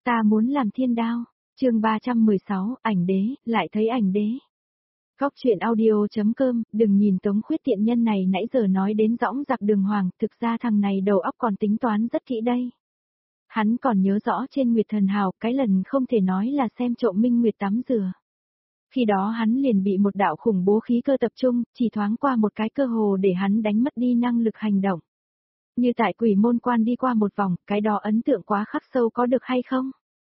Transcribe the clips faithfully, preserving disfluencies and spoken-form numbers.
Ta muốn làm thiên đao. Chương ba trăm mười sáu, ảnh đế, lại thấy ảnh đế. Góc truyện audio.com, đừng nhìn Tống Khuyết tiện nhân này nãy giờ nói đến dõng dạc đường hoàng, thực ra thằng này đầu óc còn tính toán rất kỹ đây. Hắn còn nhớ rõ trên Nguyệt Thần Hào, cái lần không thể nói là xem trộm Minh Nguyệt tắm rửa. Khi đó hắn liền bị một đạo khủng bố khí cơ tập trung, chỉ thoáng qua một cái cơ hồ để hắn đánh mất đi năng lực hành động. Như tại Quỷ Môn Quan đi qua một vòng, cái đó ấn tượng quá khắc sâu có được hay không?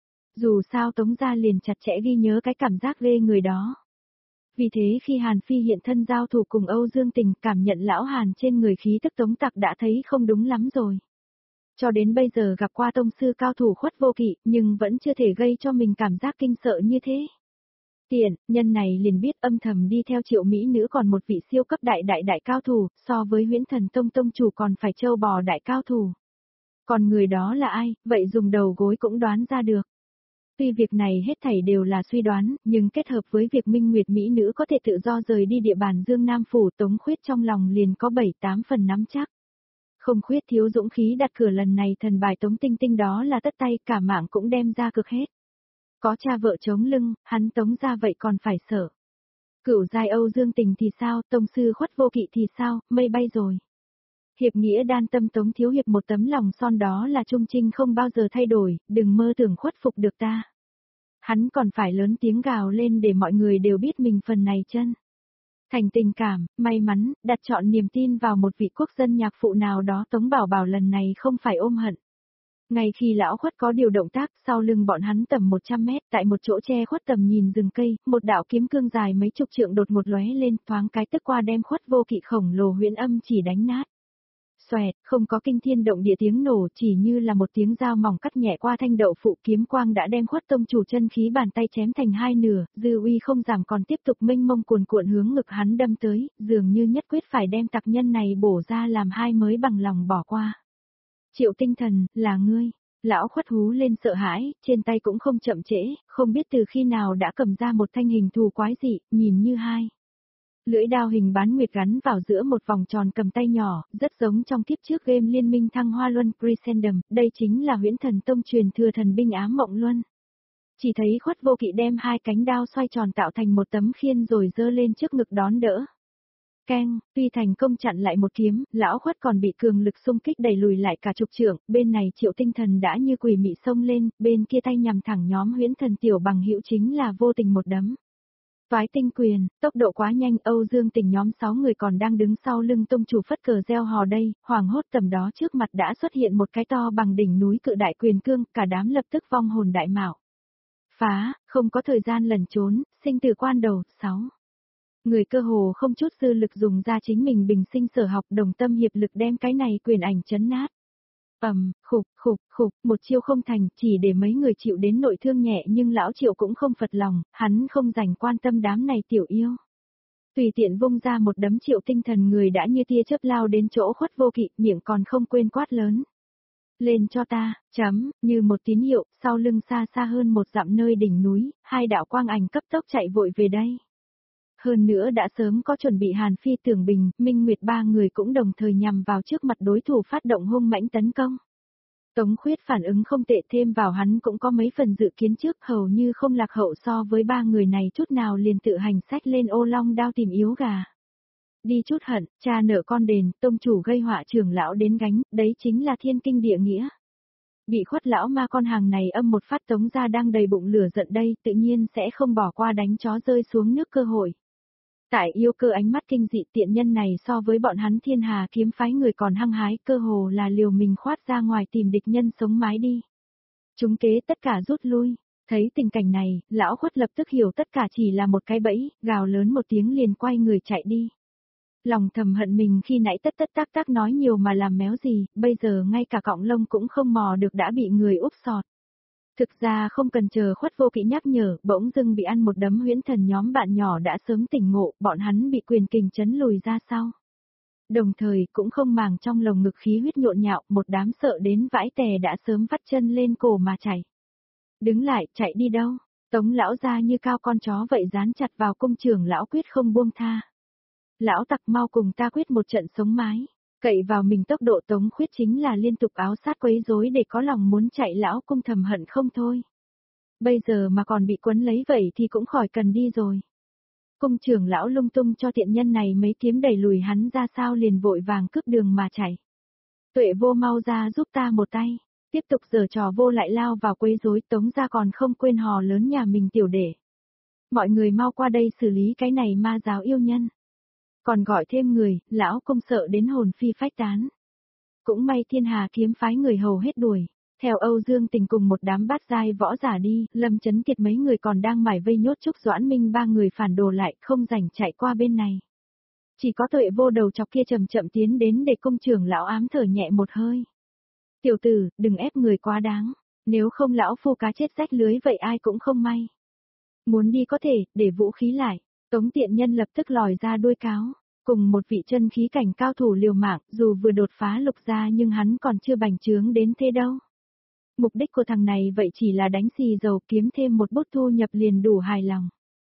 Dù sao Tống gia liền chặt chẽ ghi nhớ cái cảm giác ghê người đó. Vì thế khi Hàn Phi hiện thân giao thủ cùng Âu Dương Tình, cảm nhận lão Hàn trên người khí tức Tống Tặc đã thấy không đúng lắm rồi. Cho đến bây giờ gặp qua tông sư cao thủ Khuất Vô Kỵ, nhưng vẫn chưa thể gây cho mình cảm giác kinh sợ như thế. Tiện, nhân này liền biết âm thầm đi theo Triệu mỹ nữ còn một vị siêu cấp đại đại đại cao thủ, so với Huyễn Thần Tông tông chủ còn phải trâu bò đại cao thủ. Còn người đó là ai, vậy dùng đầu gối cũng đoán ra được. Tuy việc này hết thảy đều là suy đoán, nhưng kết hợp với việc Minh Nguyệt mỹ nữ có thể tự do rời đi địa bàn Dương Nam phủ, Tống Khuyết trong lòng liền có bảy tám phần nắm chắc. Không khuyết thiếu dũng khí đặt cửa lần này, thần bài Tống Tinh Tinh đó là tất tay, cả mạng cũng đem ra cực hết. Có cha vợ chống lưng, hắn Tống ra vậy còn phải sợ. Cửu giai Âu Dương Tình thì sao, tông sư Khuất Vô Kỵ thì sao, mây bay rồi. Hiệp nghĩa đan tâm Tống thiếu hiệp một tấm lòng son đó là trung trinh không bao giờ thay đổi, đừng mơ tưởng khuất phục được ta. Hắn còn phải lớn tiếng gào lên để mọi người đều biết mình phần này chân. Thành tình cảm, may mắn, đặt chọn niềm tin vào một vị quốc dân nhạc phụ nào đó, Tống Bảo Bảo lần này không phải ôm hận. Ngay khi lão Khuất có điều động tác, sau lưng bọn hắn tầm một trăm mét, tại một chỗ che khuất tầm nhìn rừng cây, một đạo kiếm cương dài mấy chục trượng đột ngột lóe lên, thoáng cái tức qua đem Khuất Vô Kỵ khổng lồ huyễn âm chỉ đánh nát. Xoẹt, không có kinh thiên động địa tiếng nổ, chỉ như là một tiếng dao mỏng cắt nhẹ qua thanh đậu phụ, kiếm quang đã đem Khuất tông chủ chân khí bàn tay chém thành hai nửa, dư uy không giảm còn tiếp tục mênh mông cuồn cuộn hướng ngực hắn đâm tới, dường như nhất quyết phải đem tặc nhân này bổ ra làm hai mới bằng lòng bỏ qua. Triệu Tinh Thần, là ngươi. Lão Khuất hú lên sợ hãi, trên tay cũng không chậm trễ, không biết từ khi nào đã cầm ra một thanh hình thù quái dị, nhìn như hai. Lưỡi đao hình bán nguyệt gắn vào giữa một vòng tròn cầm tay nhỏ, rất giống trong kiếp trước game Liên minh Thăng Hoa Luân Crescendum, đây chính là Huyễn Thần Tông truyền thừa thần binh Ám Mộng Luân. Chỉ thấy Khuất Vô Kỵ đem hai cánh đao xoay tròn tạo thành một tấm khiên rồi giơ lên trước ngực đón đỡ. Keng, tuy thành công chặn lại một kiếm, lão Khuất còn bị cường lực xung kích đẩy lùi lại cả chục trượng, bên này Triệu Tinh Thần đã như quỷ mị xông lên, bên kia tay nhằm thẳng nhóm Huyễn Thần tiểu bằng hữu chính là vô tình một đấm. Toái tinh quyền, tốc độ quá nhanh, Âu Dương Tình nhóm sáu người còn đang đứng sau lưng tông chủ phất cờ reo hò đây, hoàng hốt tầm đó trước mặt đã xuất hiện một cái to bằng đỉnh núi cự đại quyền cương, cả đám lập tức vong hồn đại mạo. Phá, không có thời gian lẩn trốn, sinh từ quan đầu, sáu. Người cơ hồ không chút dư lực dùng ra chính mình bình sinh sở học, đồng tâm hiệp lực đem cái này quyền ảnh chấn nát. Ầm, khục, khục, khục, một chiêu không thành, chỉ để mấy người chịu đến nội thương nhẹ, nhưng lão Triệu cũng không phật lòng, hắn không dành quan tâm đám này tiểu yêu. Tùy tiện vung ra một đấm Triệu Tinh Thần, người đã như tia chớp lao đến chỗ Khuất Vô Kỵ, miệng còn không quên quát lớn. Lên cho ta, chấm, như một tín hiệu, sau lưng xa xa hơn một dặm nơi đỉnh núi, hai đạo quang ảnh cấp tốc chạy vội về đây. Hơn nữa đã sớm có chuẩn bị, Hàn Phi, Tưởng Bình, Minh Nguyệt ba người cũng đồng thời nhằm vào trước mặt đối thủ phát động hung mãnh tấn công. Tống Khuyết phản ứng không tệ, thêm vào hắn cũng có mấy phần dự kiến trước, hầu như không lạc hậu so với ba người này chút nào, liền tự hành sách lên ô long đao tìm yếu gà. Đi chút hận, cha nợ con đền, tông chủ gây họa trưởng lão đến gánh, đấy chính là thiên kinh địa nghĩa. Bị Khuất lão ma con hàng này âm một phát, Tống gia đang đầy bụng lửa giận đây, tự nhiên sẽ không bỏ qua đánh chó rơi xuống nước cơ hội. Tại yêu cơ ánh mắt kinh dị, tiện nhân này so với bọn hắn Thiên Hà kiếm phái người còn hăng hái, cơ hồ là liều mình khoát ra ngoài tìm địch nhân sống mái đi. Chúng kế tất cả rút lui, thấy tình cảnh này, lão Khuất lập tức hiểu tất cả chỉ là một cái bẫy, gào lớn một tiếng liền quay người chạy đi. Lòng thầm hận mình khi nãy tất tất tác tác nói nhiều mà làm méo gì, bây giờ ngay cả cọng lông cũng không mò được đã bị người úp sọt. Thực ra không cần chờ Khuất Vô Kỵ nhắc nhở, bỗng dưng bị ăn một đấm Huyễn Thần nhóm bạn nhỏ đã sớm tỉnh ngộ, bọn hắn bị quyền kình chấn lùi ra sau. Đồng thời cũng không màng trong lồng ngực khí huyết nhộn nhạo, một đám sợ đến vãi tè đã sớm vắt chân lên cổ mà chạy. Đứng lại, chạy đi đâu? Tống lão ra như cao con chó vậy dán chặt vào cung trưởng lão quyết không buông tha. Lão tặc, mau cùng ta quyết một trận sống mái. Cậy vào mình tốc độ Tống Khuyết chính là liên tục áo sát quấy rối để có lòng muốn chạy lão cung thầm hận không thôi. Bây giờ mà còn bị quấn lấy vậy thì cũng khỏi cần đi rồi. Cung trưởng lão lung tung cho tiện nhân này mấy kiếm đẩy lùi hắn ra sao liền vội vàng cướp đường mà chạy. Tuệ Vô mau ra giúp ta một tay. Tiếp tục giở trò vô lại lao vào quấy rối, Tống gia còn không quên hò lớn nhà mình tiểu đệ. Mọi người mau qua đây xử lý cái này ma giáo yêu nhân. Còn gọi thêm người, lão công sợ đến hồn phi phách tán. Cũng may Thiên Hà kiếm phái người hầu hết đuổi. Theo Âu Dương Tình cùng một đám bát giai võ giả đi, Lâm Chấn Kiệt mấy người còn đang mải vây nhốt Trúc Doãn Minh ba người phản đồ lại, không rảnh chạy qua bên này. Chỉ có Tuệ Vô đầu chọc kia chậm chậm tiến đến để cung trưởng lão ám thở nhẹ một hơi. Tiểu tử, đừng ép người quá đáng, nếu không lão phu cá chết rách lưới vậy ai cũng không may. Muốn đi có thể, để vũ khí lại. Tống tiện nhân lập tức lòi ra đuôi cáo, cùng một vị chân khí cảnh cao thủ liều mạng, dù vừa đột phá lục gia nhưng hắn còn chưa bành trướng đến thế đâu. Mục đích của thằng này vậy chỉ là đánh xì dầu kiếm thêm một bút thu nhập liền đủ hài lòng.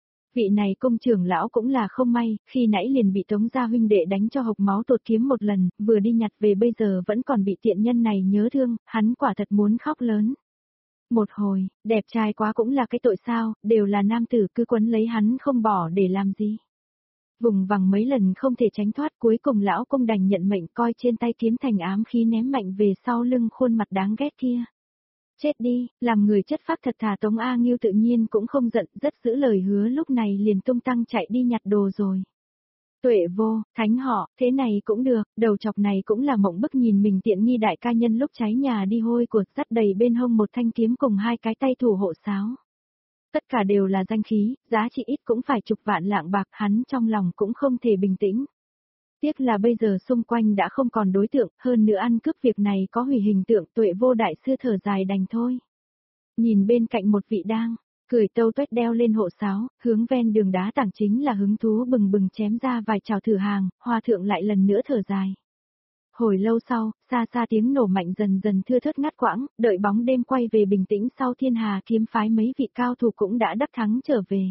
Vị này công trưởng lão cũng là không may, khi nãy liền bị Tống gia huynh đệ đánh cho hộc máu tột kiếm một lần, vừa đi nhặt về bây giờ vẫn còn bị tiện nhân này nhớ thương, hắn quả thật muốn khóc lớn. Một hồi, đẹp trai quá cũng là cái tội sao, đều là nam tử cứ quấn lấy hắn không bỏ để làm gì. Vùng vằng mấy lần không thể tránh thoát, cuối cùng lão công đành nhận mệnh coi trên tay kiếm thành ám khí ném mạnh về sau lưng khuôn mặt đáng ghét kia. Chết đi, làm người chất phác thật thà. Tống A Nghiêu tự nhiên cũng không giận, rất giữ lời hứa, lúc này liền tung tăng chạy đi nhặt đồ rồi. Tuệ Vô, thánh họ, thế này cũng được, đầu chọc này cũng là mộng bức nhìn mình tiện nghi đại ca nhân lúc cháy nhà đi hôi của, dắt đầy bên hông một thanh kiếm cùng hai cái tay thủ hộ sáo. Tất cả đều là danh khí, giá trị ít cũng phải chục vạn lạng bạc, hắn trong lòng cũng không thể bình tĩnh. Tiếc là bây giờ xung quanh đã không còn đối tượng, hơn nữa ăn cướp việc này có hủy hình tượng. Tuệ Vô đại sư thở dài đành thôi. Nhìn bên cạnh một vị đang, cười tâu tuét đeo lên hộ sáo, hướng ven đường đá tảng chính là hứng thú bừng bừng chém ra vài chào thử hàng, hòa thượng lại lần nữa thở dài. Hồi lâu sau, xa xa tiếng nổ mạnh dần dần thưa thớt ngắt quãng, đợi bóng đêm quay về bình tĩnh sau Thiên Hà kiếm phái mấy vị cao thủ cũng đã đắc thắng trở về.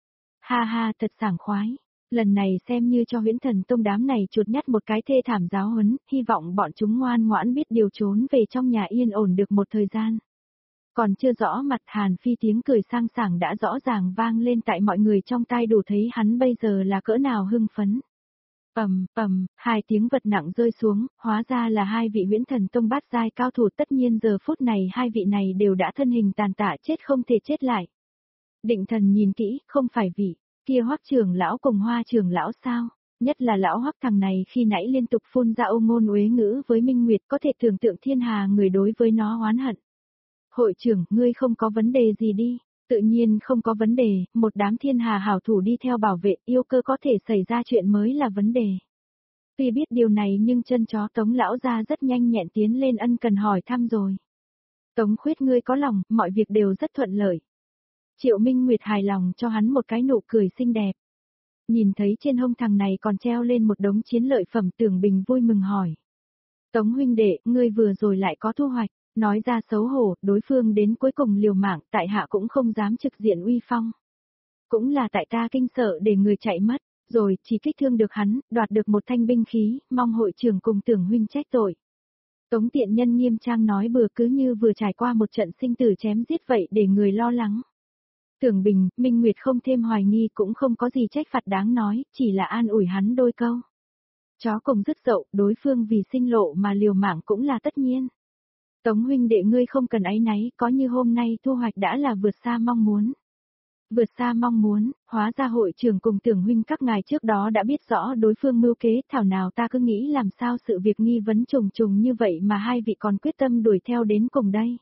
Ha ha, thật sảng khoái. Lần này xem như cho Huyễn Thần Tông đám này chuột nhắt một cái thê thảm giáo huấn, hy vọng bọn chúng ngoan ngoãn biết điều trốn về trong nhà yên ổn được một thời gian. Còn chưa rõ mặt Hàn Phi tiếng cười sang sảng đã rõ ràng vang lên tại mọi người trong tai, đủ thấy hắn bây giờ là cỡ nào hưng phấn. Ầm, ầm, hai tiếng vật nặng rơi xuống, hóa ra là hai vị Huyễn Thần Tông bát giai cao thủ, tất nhiên giờ phút này hai vị này đều đã thân hình tàn tạ chết không thể chết lại. Định Thần nhìn kỹ, không phải vị kia Hoắc trưởng lão cùng Hoa trưởng lão sao? Nhất là lão Hoắc thằng này khi nãy liên tục phun ra ô ngôn uế ngữ với Minh Nguyệt, có thể tưởng tượng Thiên Hà người đối với nó oán hận. Hội trưởng, ngươi không có vấn đề gì đi? Tự nhiên không có vấn đề, một đám Thiên Hà hảo thủ đi theo bảo vệ, yêu cơ có thể xảy ra chuyện mới là vấn đề. Tuy biết điều này nhưng chân chó Tống lão gia rất nhanh nhẹn tiến lên ân cần hỏi thăm rồi. Tống Khuyết, ngươi có lòng, mọi việc đều rất thuận lợi. Triệu Minh Nguyệt hài lòng cho hắn một cái nụ cười xinh đẹp. Nhìn thấy trên hông thằng này còn treo lên một đống chiến lợi phẩm, Tưởng Bình vui mừng hỏi. Tống huynh đệ, ngươi vừa rồi lại có thu hoạch, nói ra xấu hổ, đối phương đến cuối cùng liều mạng, tại hạ cũng không dám trực diện uy phong. Cũng là tại ta kinh sợ để người chạy mất, rồi chỉ kích thương được hắn, đoạt được một thanh binh khí, mong hội trưởng cùng Tưởng huynh trách tội. Tống tiện nhân nghiêm trang nói bừa, cứ như vừa trải qua một trận sinh tử chém giết vậy để người lo lắng. Tưởng Bình, Minh Nguyệt không thêm hoài nghi, cũng không có gì trách phạt đáng nói, chỉ là an ủi hắn đôi câu. Chó cùng dứt dậu, đối phương vì sinh lộ mà liều mạng cũng là tất nhiên. Tống huynh đệ, ngươi không cần áy náy, có như hôm nay thu hoạch đã là vượt xa mong muốn. Vượt xa mong muốn, hóa ra hội trưởng cùng Tưởng huynh các ngài trước đó đã biết rõ đối phương mưu kế, thảo nào ta cứ nghĩ làm sao sự việc nghi vấn trùng trùng như vậy mà hai vị còn quyết tâm đuổi theo đến cùng đây.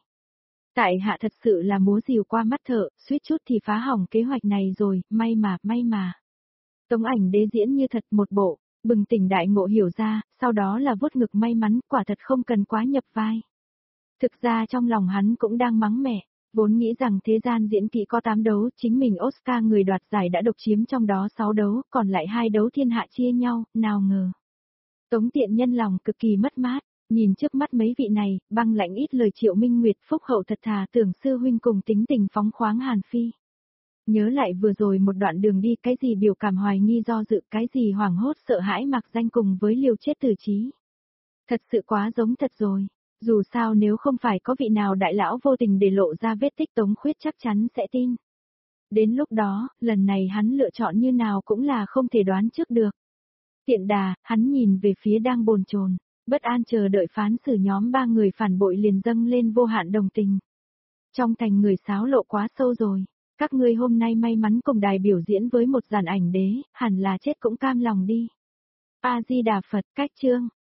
Tại hạ thật sự là múa rìu qua mắt thợ, suýt chút thì phá hỏng kế hoạch này rồi, may mà, may mà. Tống Ảnh Đế diễn như thật một bộ, bừng tỉnh đại ngộ hiểu ra, sau đó là vuốt ngực may mắn, quả thật không cần quá nhập vai. Thực ra trong lòng hắn cũng đang mắng mẹ, vốn nghĩ rằng thế gian diễn kỹ có tám đấu, chính mình Oscar người đoạt giải đã độc chiếm trong đó sáu đấu, còn lại hai đấu thiên hạ chia nhau, nào ngờ. Tống tiện nhân lòng cực kỳ mất mát. Nhìn trước mắt mấy vị này, băng lãnh ít lời Triệu Minh Nguyệt, phúc hậu thật thà Tưởng sư huynh cùng tính tình phóng khoáng Hàn Phi. Nhớ lại vừa rồi một đoạn đường đi, cái gì biểu cảm hoài nghi do dự, cái gì hoảng hốt sợ hãi mặc danh cùng với liều chết tử trí. Thật sự quá giống thật rồi. Dù sao nếu không phải có vị nào đại lão vô tình để lộ ra vết tích Tống Khuyết chắc chắn sẽ tin. Đến lúc đó, lần này hắn lựa chọn như nào cũng là không thể đoán trước được. Tiện đà, hắn nhìn về phía đang bồn chồn, bất an chờ đợi phán xử nhóm ba người phản bội liền dâng lên vô hạn đồng tình. Trong thành người xáo lộ quá sâu rồi, các ngươi hôm nay may mắn cùng đài biểu diễn với một dàn ảnh đế, hẳn là chết cũng cam lòng đi. A Di Đà Phật, cách chương